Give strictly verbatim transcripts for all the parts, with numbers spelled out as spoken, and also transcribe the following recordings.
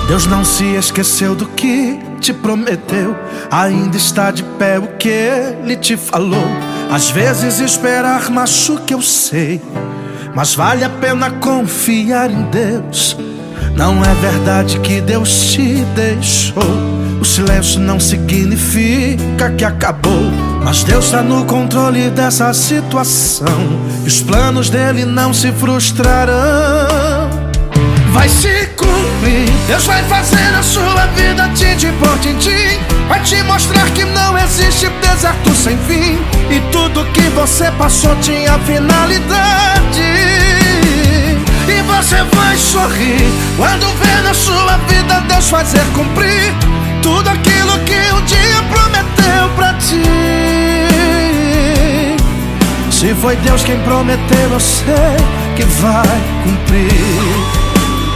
Deus não se esqueceu do que te prometeu, ainda está de pé o que Ele te falou. Às vezes esperar machuca, eu sei, mas vale a pena confiar em Deus. Não é verdade que Deus te deixou, o silêncio não significa que acabou, mas Deus está no controle dessa situação e os planos dele não se frustrarão. Vai se cumprir, Deus vai fazer na sua vida tintim por tintim. Vai te mostrar que não existe deserto sem fim, e tudo que você passou tinha finalidade. E você vai sorrir quando vê na sua vida Deus fazer cumprir tudo aquilo que um dia prometeu pra ti. Se foi Deus quem prometeu, eu sei que vai cumprir.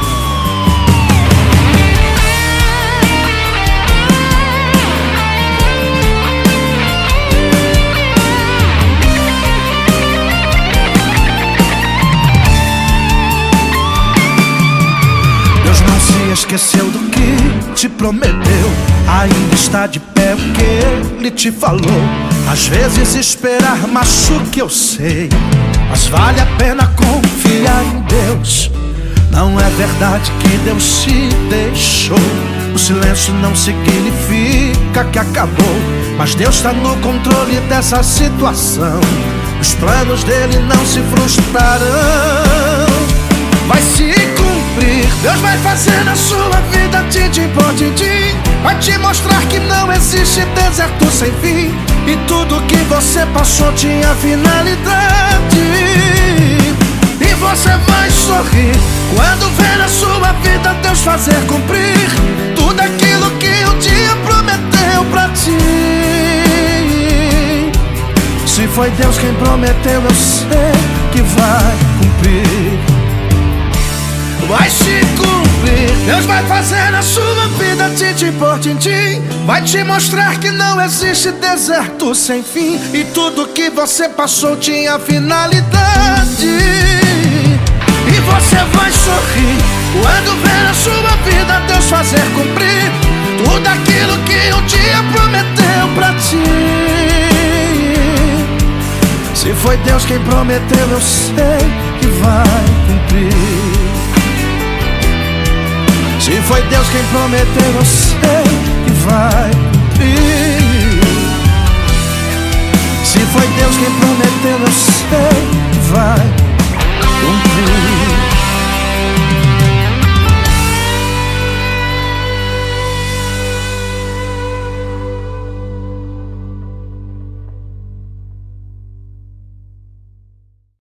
Esqueceu do que te prometeu, ainda está de pé o que Ele te falou. Às vezes esperar machuca, eu sei, mas vale a pena confiar em Deus. Não é verdade que Deus te deixou, o silêncio não significa que acabou, mas Deus está no controle dessa situação, os planos dele não se frustrarão. Vai se cumprir, Deus vai fazer na sua vida tintim por tintim. Vai te mostrar que não existe deserto sem fim, e tudo que você passou tinha finalidade. E você vai sorrir quando ver na sua vida Deus fazer cumprir tudo aquilo que um dia prometeu pra ti. Se foi Deus quem prometeu, eu sei que vai cumprir. Vai se cumprir, Deus vai fazer na sua vida tintim por tintim. Vai te mostrar que não existe deserto sem fim, e tudo que você passou tinha finalidade. E você vai sorrir quando ver na sua vida Deus fazer cumprir tudo aquilo que um dia prometeu pra ti. Se foi Deus quem prometeu, eu sei que vai cumprir. Se foi Deus quem prometeu, eu sei que vai cumprir.